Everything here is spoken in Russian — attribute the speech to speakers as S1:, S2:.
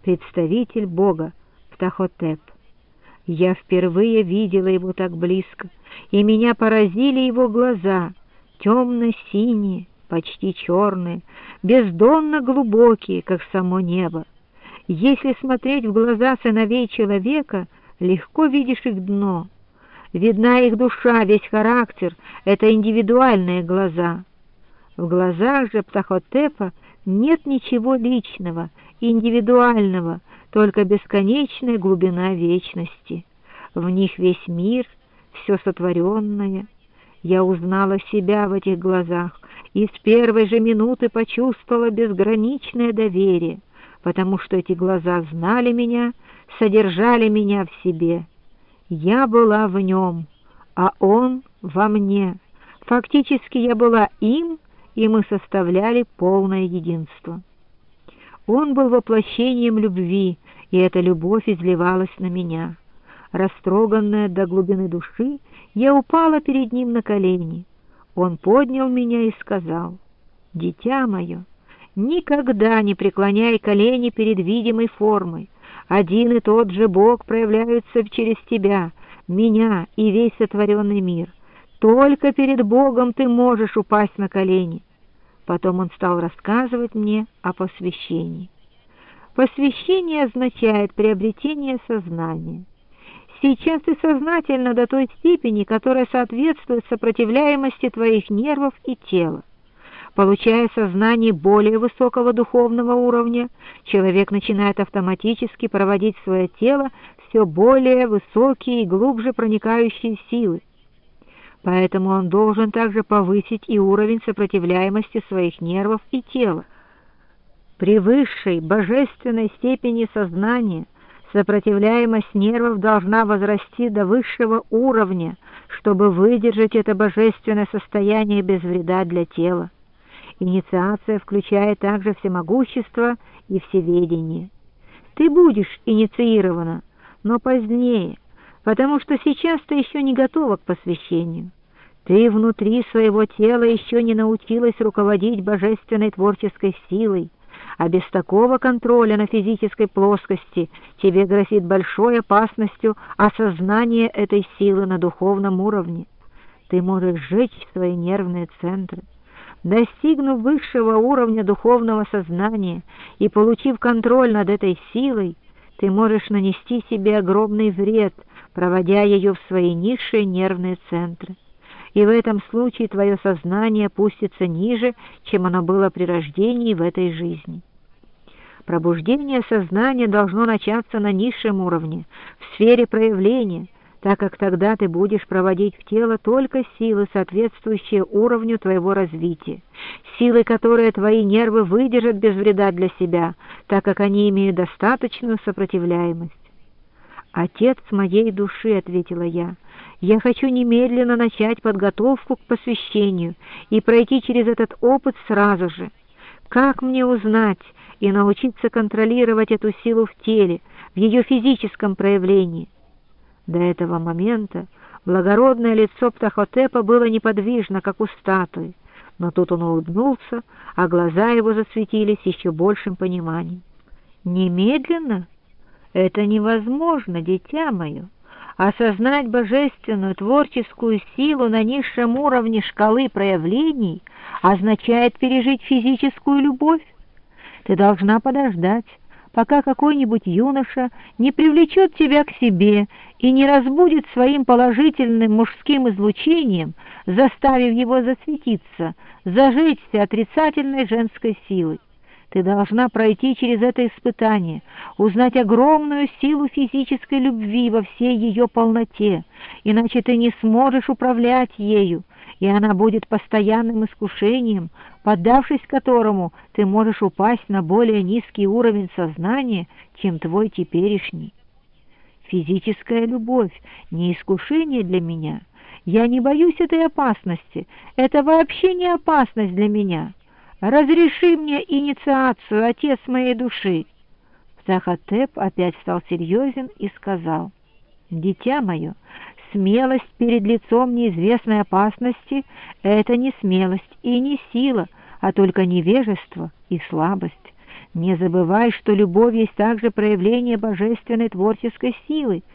S1: представитель Бога Птахотеп. Я впервые видела его так близко, и меня поразили его глаза, темно-синие, почти черные, бездонно глубокие, как само небо. Если смотреть в глаза сыновей человека, легко видишь их дно. Видна их душа, весь характер — это индивидуальные глаза. В глазах же Птахотепа нет ничего личного, индивидуального, только бесконечная глубина вечности. В них весь мир, все сотворенное. Я узнала себя в этих глазах и с первой же минуты почувствовала безграничное доверие, потому что эти глаза знали меня, содержали меня в себе. Я была в нем, а он во мне. Фактически я была им, и мы составляли полное единство. Он был воплощением любви, и эта любовь изливалась на меня. Растроганная до глубины души, я упала перед ним на колени. Он поднял меня и сказал: «Дитя мое, никогда не преклоняй колени перед видимой формой. Один и тот же Бог проявляется через тебя, меня и весь сотворенный мир. Только перед Богом ты можешь упасть на колени». Потом он стал рассказывать мне о посвящении. Посвящение означает приобретение сознания. Сейчас ты сознательно до той степени, которая соответствует сопротивляемости твоих нервов и тела. Получая сознание более высокого духовного уровня, человек начинает автоматически проводить в свое тело все более высокие и глубже проникающие силы. Поэтому он должен также повысить и уровень сопротивляемости своих нервов и тела. При высшей божественной степени сознания сопротивляемость нервов должна возрасти до высшего уровня, чтобы выдержать это божественное состояние без вреда для тела. Инициация включает также всемогущество и всеведение. Ты будешь инициирована, но позднее, потому что сейчас ты еще не готова к посвящению. Ты внутри своего тела еще не научилась руководить божественной творческой силой, а без такого контроля на физической плоскости тебе грозит большой опасностью осознание этой силы на духовном уровне. Ты можешь сжечь свои нервные центры. Достигнув высшего уровня духовного сознания и получив контроль над этой силой, ты можешь нанести себе огромный вред, проводя ее в свои низшие нервные центры. И в этом случае твое сознание опустится ниже, чем оно было при рождении в этой жизни. Пробуждение сознания должно начаться на низшем уровне, в сфере проявления, так как тогда ты будешь проводить в тело только силы, соответствующие уровню твоего развития, силы, которые твои нервы выдержат без вреда для себя, так как они имеют достаточную сопротивляемость. «Отец моей души», — ответила я, — «я хочу немедленно начать подготовку к посвящению и пройти через этот опыт сразу же. Как мне узнать и научиться контролировать эту силу в теле, в ее физическом проявлении?» До этого момента благородное лицо Птахотепа было неподвижно, как у статуи, но тут он улыбнулся, а глаза его засветились еще большим пониманием. «Немедленно? Это невозможно, дитя мое. Осознать божественную творческую силу на низшем уровне шкалы проявлений означает пережить физическую любовь. Ты должна подождать, пока какой-нибудь юноша не привлечет тебя к себе и не разбудит своим положительным мужским излучением, заставив его засветиться, зажечься отрицательной женской силой. Ты должна пройти через это испытание, узнать огромную силу физической любви во всей ее полноте, иначе ты не сможешь управлять ею, и она будет постоянным искушением, поддавшись которому ты можешь упасть на более низкий уровень сознания, чем твой теперешний. Физическая любовь не искушение для меня. Я не боюсь этой опасности. Это вообще не опасность для меня. Разреши мне инициацию, отец моей души». Птахотеп опять стал серьезен и сказал: «Дитя мое, смелость перед лицом неизвестной опасности — это не смелость и не сила, а только невежество и слабость. Не забывай, что любовь есть также проявление божественной творческой силы,